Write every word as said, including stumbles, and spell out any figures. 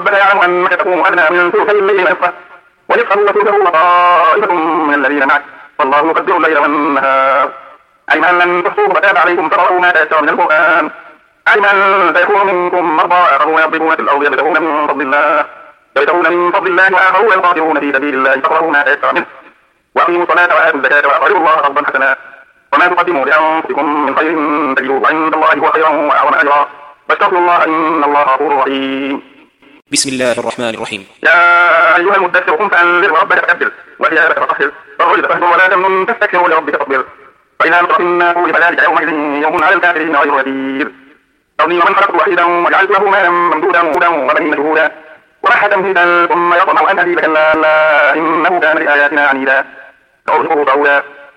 ربك يعلم أنك تقوم أدنى من ثلثي الليل نصفه ونصفه وثلثه وطائفة من الذين معك والله يقدر الليل والنهار علم أن لن تحصوه فتاب عليكم فقرأوا ما تيسر من القرآن علم أن سيكون منكم مرضى آخرون يضربون في الأرض يبتغون من فضل الله يبتغون من فضل الله وآخرون يقاتلون في سبيل الله فقرأوا ما تيسر منه وأقيموا الصلاة وآتوا الزكاة وأقرضوا الله قرضا حسنا وما تقدموا لأنفسكم من خير تجدوه عند الله هو خيرا وأعظم أجرا واستغفروا الله إن الله غفور رحيم. بسم الله الرحمن الرحيم. يا أيها المدثر قم فأنذر وربك فكبر وثيابك فطهر والرجل فاهجر ولا تمنن تستكثر ولربك فاصبر فإذا نقر في النار فذلك يومئذ يوم على الكافرين غير يسير ذرني ومن خلقت وحيدا وجعلت له مالا ممدودا وهدى وبنين شهودا وراحة تمهيدا ثم يطمع أن أزيد كلا إنه كان لآياتنا عنيدا سأرهقه صعودا